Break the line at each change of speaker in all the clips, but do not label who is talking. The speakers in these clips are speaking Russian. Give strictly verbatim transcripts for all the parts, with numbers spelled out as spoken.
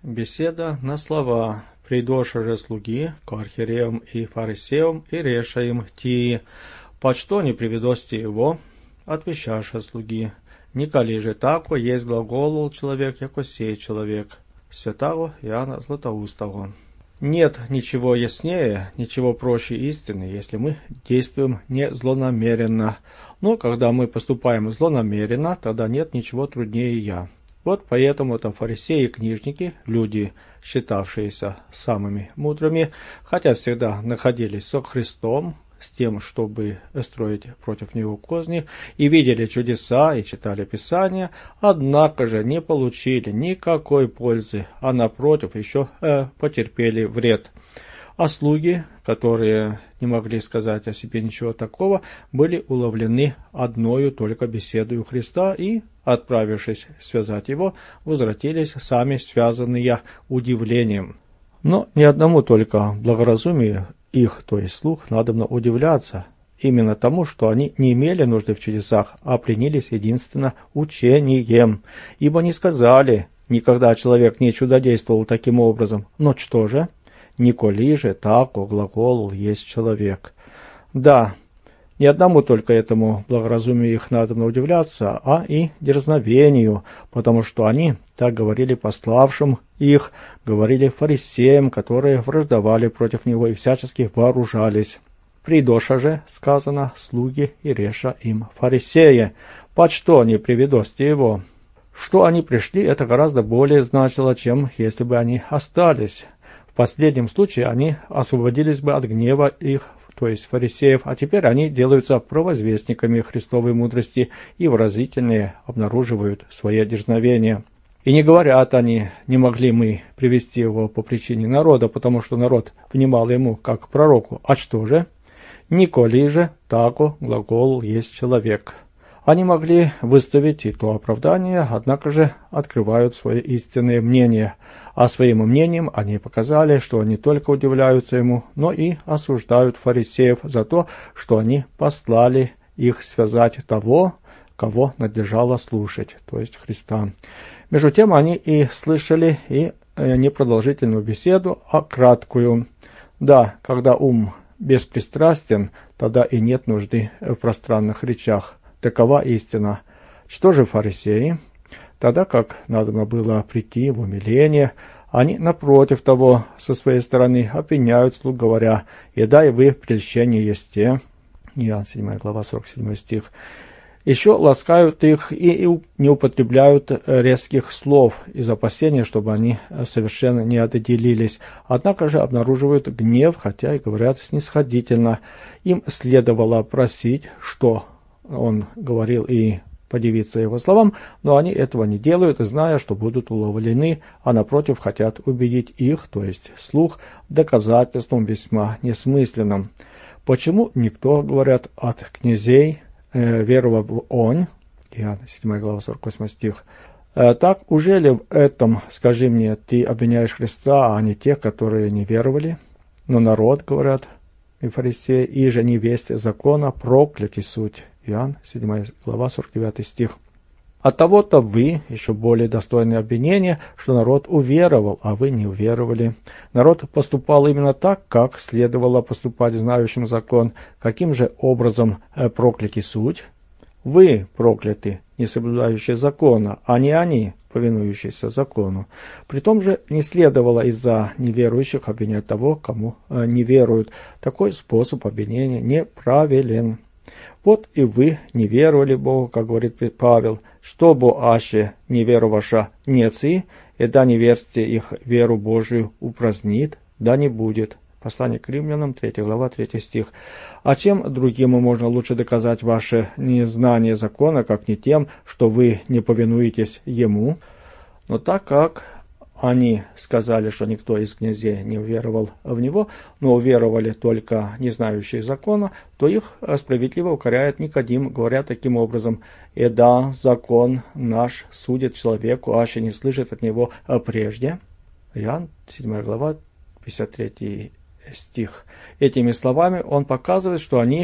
Беседа на слова. «Придоша же слуги к архиереям и фарисеям, и реша им ти, под что не приведости его, отвещаша слуги. Николи же тако есть глаголул человек, яко сей человек». Святаго Иоанна Златоустого. Нет ничего яснее, ничего проще истины, если мы действуем не злонамеренно. Но когда мы поступаем злонамеренно, тогда нет ничего труднее я. Вот поэтому-то фарисеи и книжники, люди, считавшиеся самыми мудрыми, хотя всегда находились со Христом, с тем, чтобы строить против него козни, и видели чудеса, и читали Писания, однако же не получили никакой пользы, а напротив еще э, потерпели вред. А слуги, которые не могли сказать о себе ничего такого, были уловлены одною только беседою Христа и, отправившись связать его, возвратились сами связанные удивлением. Но ни одному только благоразумию их, то есть слух, надобно удивляться, именно тому, что они не имели нужды в чудесах, а пленились единственно учением, ибо не сказали, никогда человек не чудодействовал таким образом. Но что же? Николи же тако глаголул есть человек. Да, не одному только этому благоразумию их надобно удивляться, а и дерзновению, потому что они так говорили пославшим их, говорили фарисеям, которые враждовали против него и всячески вооружались. Придоша же, сказано, слуги и реша им фарисеи, под что не приведости его. Что они пришли, это гораздо более значило, чем если бы они остались. В последнем случае они освободились бы от гнева их, то есть фарисеев, а теперь они делаются провозвестниками Христовой мудрости и выразительнее обнаруживают свое дерзновение. И не говорят они, не могли мы привести его по причине народа, потому что народ внимал ему как пророку. А что же? Николи же тако глагол есть человек. Они могли выставить и то оправдание, однако же открывают свое истинное мнение. А своим мнением они показали, что не только удивляются ему, но и осуждают фарисеев за то, что они послали их связать того, кого надлежало слушать, то есть Христа. Между тем они и слышали и не продолжительную беседу, а краткую. Да, когда ум беспристрастен, тогда и нет нужды в пространных речах. Такова истина. Что же фарисеи? Тогда как надо было прийти в умиление, они, напротив того, со своей стороны обвиняют слуг, говоря: «Еда и вы прельщение есте». Иоанн седьмая глава, сорок седьмой стих. Еще ласкают их и не употребляют резких слов из опасения, чтобы они совершенно не отделились. Однако же обнаруживают гнев, хотя и говорят снисходительно. Им следовало просить, что он говорил, и подивиться его словам, но они этого не делают, зная, что будут уловлены, а напротив хотят убедить их, то есть слух, доказательством весьма несмысленным. Почему никто, говорят, от князей, э, веровав в Он, Иоанн седьмая глава, сорок восьмой стих, э, так уже ли в этом, скажи мне, ты обвиняешь Христа, а не тех, которые не веровали? Но народ, говорят, и фарисеи, и же невесть закона прокляти суть. Иоанн седьмая глава, сорок девятый стих. От того-то вы еще более достойны обвинения, что народ уверовал, а вы не уверовали. Народ поступал именно так, как следовало поступать знающим закон. Каким же образом прокляти суть? Вы прокляты, не соблюдающие закона, а не они, повинующиеся закону. Притом же не следовало из-за неверующих обвинять того, кому не веруют. Такой способ обвинения неправилен. Вот и вы не веровали Богу, как говорит Павел, чтобы аще неверуваша нецы, и да неверствие их веру Божию упразднит, да не будет. Послание к Римлянам, третья глава, третий стих. А чем другим можно лучше доказать ваше незнание закона, как не тем, что вы не повинуетесь ему? Но так как они сказали, что никто из князей не уверовал в него, но уверовали только не знающие закона, то их справедливо укоряет Никодим, говоря таким образом: «И да, закон наш судит человеку, аще не слышит от него прежде». Иоанн седьмая глава, пятьдесят третий стих. Этими словами он показывает, что они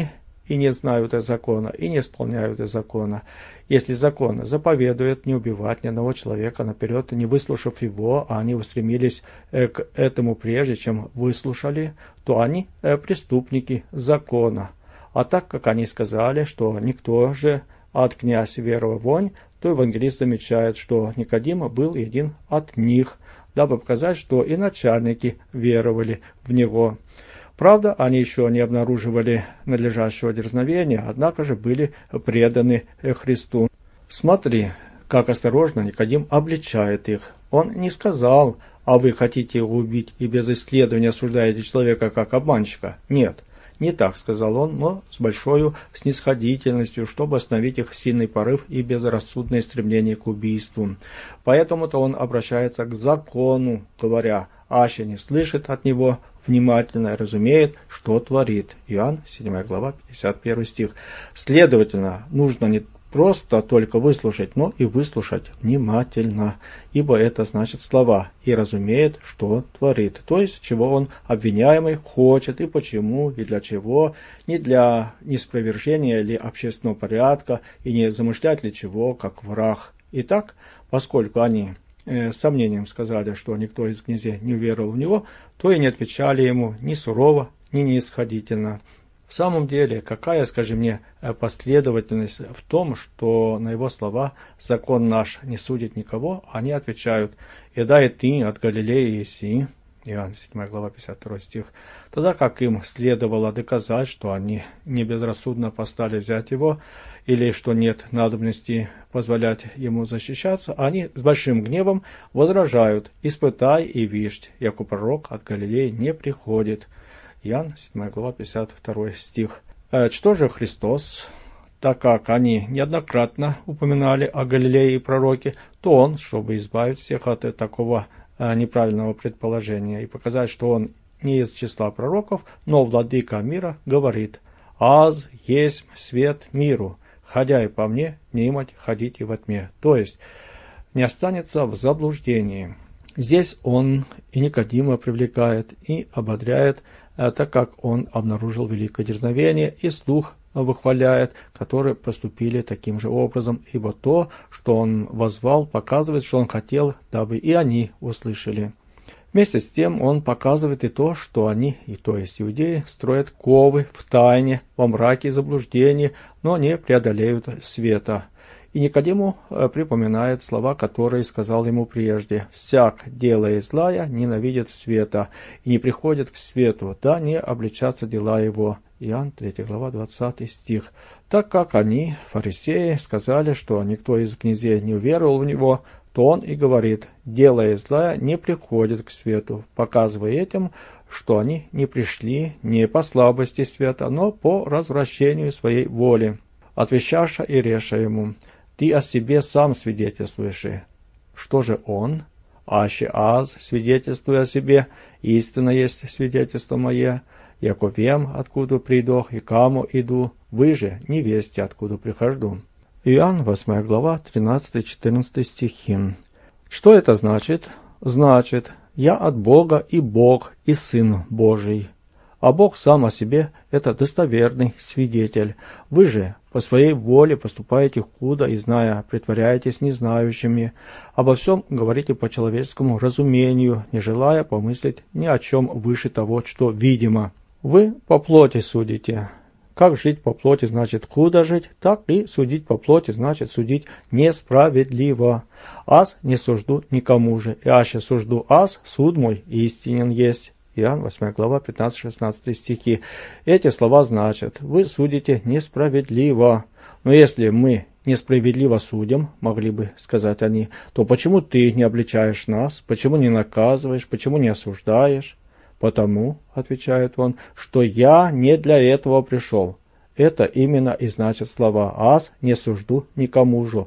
и не знают закона, и не исполняют закона. Если закон заповедует не убивать ни одного человека наперед, не выслушав его, а они устремились к этому прежде, чем выслушали, то они преступники закона. А так как они сказали, что никто же от князь веровал вонь, то евангелист замечает, что Никодим был един от них, дабы показать, что и начальники веровали в него. Правда, они еще не обнаруживали надлежащего дерзновения, однако же были преданы Христу. Смотри, как осторожно Никодим обличает их. Он не сказал: «А вы хотите его убить и без исследования осуждаете человека как обманщика». Нет, не так сказал он, но с большой снисходительностью, чтобы остановить их сильный порыв и безрассудное стремление к убийству. Поэтому-то он обращается к закону, говоря: «Аще не слышит от него, внимательно разумеет, что творит». Иоанн, седьмая глава, пятьдесят первый стих. Следовательно, нужно не просто только выслушать, но и выслушать внимательно, ибо это значит слова «и разумеет, что творит», то есть чего он, обвиняемый, хочет и почему, и для чего, не для неспровержения или общественного порядка, и не замышлять ли чего, как враг. Итак, поскольку они э, с сомнением сказали, что никто из князей не уверовал в него, то и не отвечали ему ни сурово, ни неисходительно. В самом деле, какая, скажи мне, последовательность в том, что на его слова «закон наш не судит никого», они отвечают: «И да и ты от Галилеи еси», Иоанн, седьмая глава, пятьдесят второй стих, тогда как им следовало доказать, что они не безрассудно постали взять его, или что нет надобности позволять ему защищаться, они с большим гневом возражают: «Испытай и вишь, яко пророк от Галилеи не приходит». Иоанн, седьмая глава, пятьдесят второй стих. Что же Христос? Так как они неоднократно упоминали о Галилее и пророке, то он, чтобы избавить всех от такого неправильного предположения и показать, что он не из числа пророков, но владыка мира, говорит: «Аз есть свет миру, ходя и по мне, не имать ходите во тьме». То есть не останется в заблуждении. Здесь он и Никодима привлекает, и ободряет, так как он обнаружил великое дерзновение, и слух выхваляет, которые поступили таким же образом, ибо то, что он воззвал, показывает, что он хотел, дабы и они услышали. Вместе с тем он показывает и то, что они, и то есть иудеи, строят ковы в тайне, во мраке и заблуждении, но не преодолеют света. И Никодиму припоминает слова, которые сказал ему прежде: «Всяк, делая злая, ненавидит света, и не приходит к свету, да не обличатся дела его». Иоанн, третья глава, двадцатый стих. Так как они, фарисеи, сказали, что никто из князей не уверовал в него, то он и говорит: «Делая злая, не приходит к свету», показывая этим, что они не пришли не по слабости света, но по развращению своей воли. Отвечаша и реша ему: «Ты о себе сам свидетельствуешь». Что же он? «Аще аз свидетельствую о себе, истинно есть свидетельство мое, яко вем, откуда придох и каму иду, вы же не вести, откуда прихожду». Иоанн, восьмая глава, тринадцатый-четырнадцатый стихи. Что это значит? Значит, я от Бога и Бог, и Сын Божий. А Бог сам о себе – это достоверный свидетель. Вы же по своей воле поступаете худо и, зная, притворяетесь незнающими. Обо всем говорите по человеческому разумению, не желая помыслить ни о чем выше того, что видимо. Вы по плоти судите. Как жить по плоти значит худо жить, так и судить по плоти значит судить несправедливо. Аз не сужду никому же, и аще сужду аз, суд мой истинен есть. Иоанн, восьмая глава, пятнадцатый-шестнадцатый стихи. Эти слова значат: вы судите несправедливо. Но если мы несправедливо судим, могли бы сказать они, то почему ты не обличаешь нас, почему не наказываешь, почему не осуждаешь? Потому, отвечает он, что я не для этого пришел. Это именно и значит слова: аз не сужду никому же.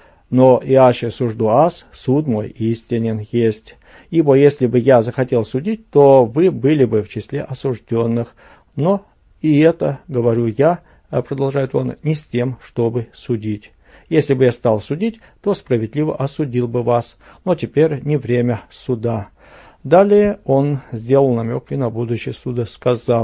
Но и аще сужду аз, суд мой истинен есть. Ибо если бы я захотел судить, то вы были бы в числе осужденных. Но и это, говорю я, продолжает он, не с тем, чтобы судить. Если бы я стал судить, то справедливо осудил бы вас. Но теперь не время суда. Далее он сделал намек и на будущее суда, сказав: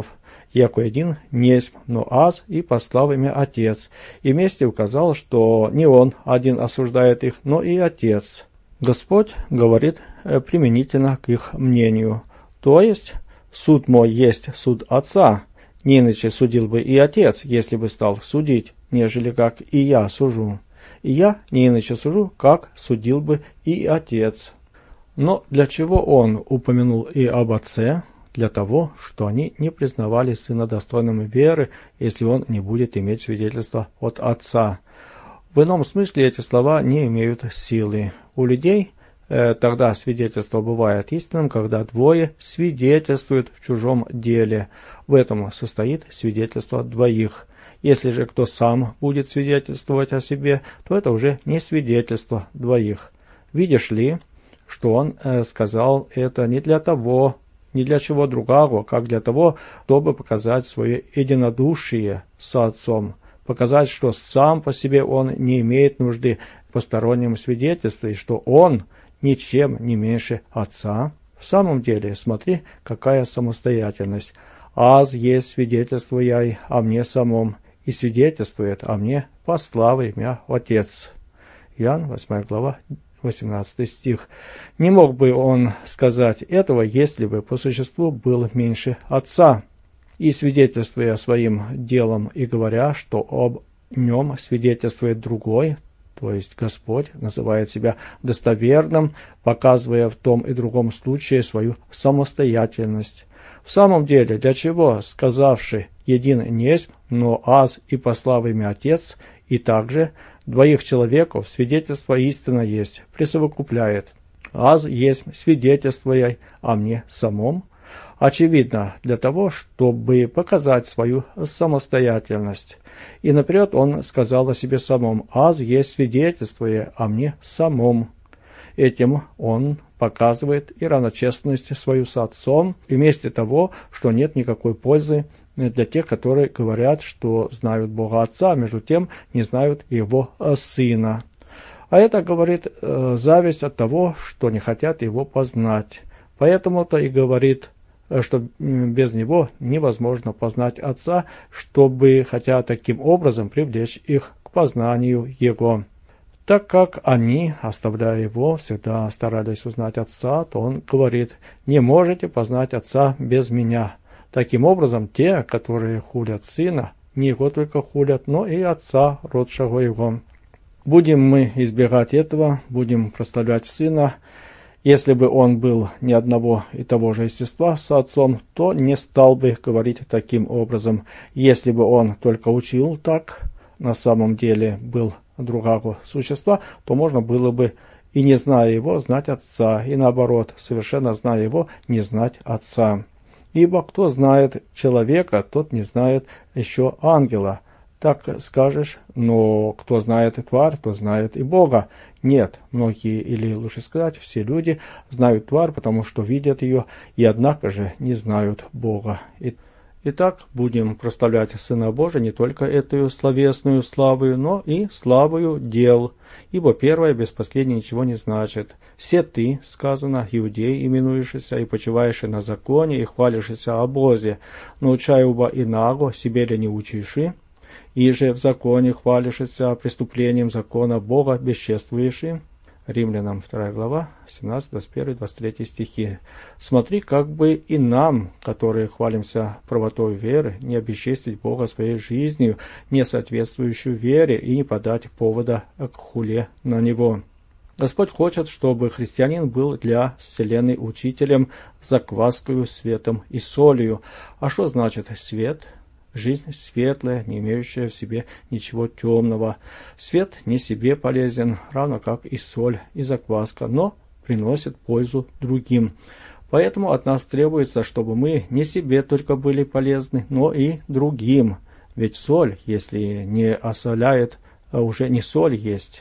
яко один несть, но аз и послал ими Отец. И вместе указал, что не он один осуждает их, но и Отец. Господь говорит применительно к их мнению. То есть, суд мой есть суд Отца, не иначе судил бы и Отец, если бы стал судить, нежели как и я сужу. И я не иначе сужу, как судил бы и Отец. Но для чего он упомянул и об Отце? Для того, что они не признавали Сына достойным веры, если он не будет иметь свидетельства от Отца. В ином смысле эти слова не имеют силы. У людей э, тогда свидетельство бывает истинным, когда двое свидетельствуют в чужом деле. В этом состоит свидетельство двоих. Если же кто сам будет свидетельствовать о себе, то это уже не свидетельство двоих. Видишь ли, что он э, сказал это не для того, не для чего другого, как для того, чтобы показать свое единодушие с Отцом, показать, что сам по себе он не имеет нужды в постороннем свидетельстве, и что он ничем не меньше Отца. В самом деле, смотри, какая самостоятельность. «Аз есть свидетельство я о мне самом, и свидетельствует о мне пославый меня Отец». Иоанн, восьмая глава, восемнадцатый стих. Не мог бы он сказать этого, если бы по существу был меньше Отца. И свидетельствуя своим делом и говоря, что об нем свидетельствует другой, то есть Господь называет себя достоверным, показывая в том и другом случае свою самостоятельность. В самом деле, для чего, сказавши «един несть, но аз и послав ими Отец», и также двоих человеков свидетельство истина есть, присовокупляет. «Аз есть свидетельство я о мне самом». Очевидно, для того, чтобы показать свою самостоятельность. И наперед он сказал о себе самом: «Аз есть свидетельство я о мне самом». Этим он показывает и равночестность свою с Отцом, и вместе того, что нет никакой пользы для тех, которые говорят, что знают Бога Отца, а между тем не знают Его Сына. А это, говорит, зависть от того, что не хотят Его познать. Поэтому-то и говорит, что без Него невозможно познать Отца, чтобы, хотя таким образом, привлечь их к познанию Его. Так как они, оставляя Его, всегда старались узнать Отца, то он говорит: «Не можете познать Отца без Меня». Таким образом, те, которые хулят Сына, не Его только хулят, но и Отца, родшего Его. Будем мы избегать этого, будем прославлять Сына. Если бы Он был не одного и того же естества с Отцом, то не стал бы говорить таким образом. Если бы Он только учил так, на самом деле был другого существа, то можно было бы, и не зная Его, знать Отца, и наоборот, совершенно зная Его, не знать Отца. Ибо кто знает человека, тот не знает еще ангела. Так скажешь, но кто знает и тварь, тот знает и Бога. Нет, многие, или лучше сказать, все люди знают тварь, потому что видят ее, и однако же не знают Бога. И Итак, будем прославлять Сына Божия не только эту словесную славою, но и славою дел, ибо первое без последнего ничего не значит. «Се ты, сказано, иудей, именуешься и почиваешь на законе, и хвалишься о Бозе, научай уба инаго, себе ли не учиши, и же в законе хвалишься преступлением закона Бога бесчествуешь». Римлянам вторая глава, семнадцатый, двадцать первый, двадцать третий стихи. Смотри, как бы и нам, которые хвалимся правотой веры, не обесчестить Бога своей жизнью, не соответствующую вере, и не подать повода к хуле на Него. Господь хочет, чтобы христианин был для вселенной учителем, закваскою, светом и солью. А что значит свет? Жизнь светлая, не имеющая в себе ничего темного. Свет не себе полезен, равно как и соль, и закваска, но приносит пользу другим. Поэтому от нас требуется, чтобы мы не себе только были полезны, но и другим. Ведь соль, если не осоляет, уже не соль есть.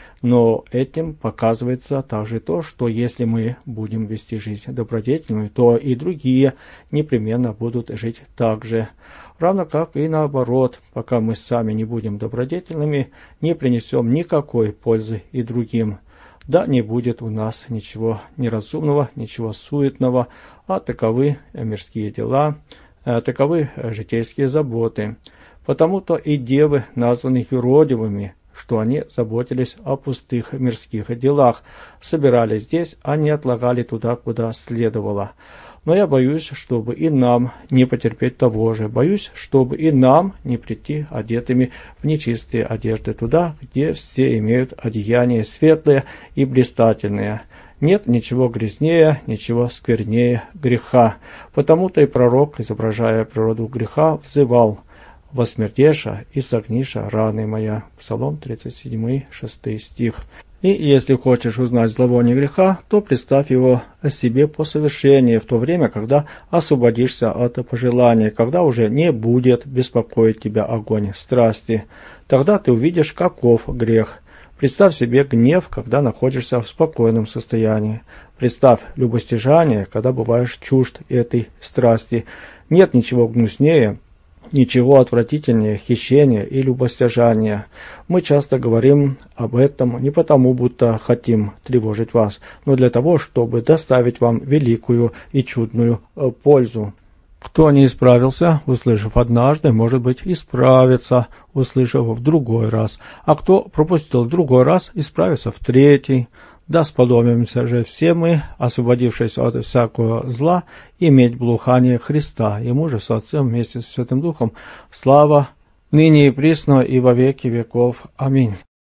Но этим показывается также то, что если мы будем вести жизнь добродетельную, то и другие непременно будут жить так же. Равно как и наоборот, пока мы сами не будем добродетельными, не принесем никакой пользы и другим. Да не будет у нас ничего неразумного, ничего суетного, а таковы мирские дела, Таковы житейские заботы. Потому-то и девы названы юродивыми, что они заботились о пустых мирских делах, собирали здесь, а не отлагали туда, куда следовало. Но я боюсь, чтобы и нам не потерпеть того же. Боюсь, чтобы и нам не прийти одетыми в нечистые одежды туда, где все имеют одеяния светлые и блистательные. Нет ничего грязнее, ничего сквернее греха. Потому-то и пророк, изображая природу греха, взывал: «Восмертеша и согниша раны моя». Псалом тридцать семь, шестой стих. И если хочешь узнать зловоние греха, то представь его о себе по совершении, в то время, когда освободишься от пожеланий, когда уже не будет беспокоить тебя огонь страсти. Тогда ты увидишь, каков грех. Представь себе гнев, когда находишься в спокойном состоянии. Представь любостяжание, когда бываешь чужд этой страсти. Нет ничего гнуснее, ничего отвратительнее хищения и любостяжания. Мы часто говорим об этом не потому, будто хотим тревожить вас, но для того, чтобы доставить вам великую и чудную пользу. Кто не исправился, услышав однажды, может быть, исправится, услышав в другой раз. А кто пропустил в другой раз, исправится в третий. Да сподобимся же все мы, освободившись от всякого зла, иметь благоухание Христа, Ему же с Отцем вместе с Святым Духом, слава ныне и присно и во веки веков. Аминь.